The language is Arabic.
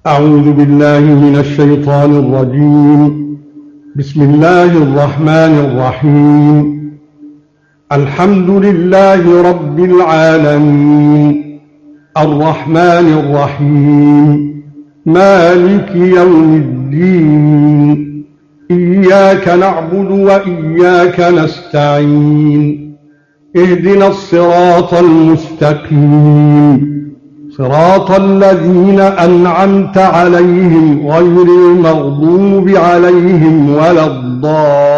أعوذ بالله من الشيطان الرجيم. بسم الله الرحمن الرحيم. الحمد لله رب العالمين، الرحمن الرحيم، مالك يوم الدين، إياك نعبد وإياك نستعين، اهدنا الصراط المستقيم، صراط الذين أنعمت عليهم غير المغضوب عليهم ولا الضالين.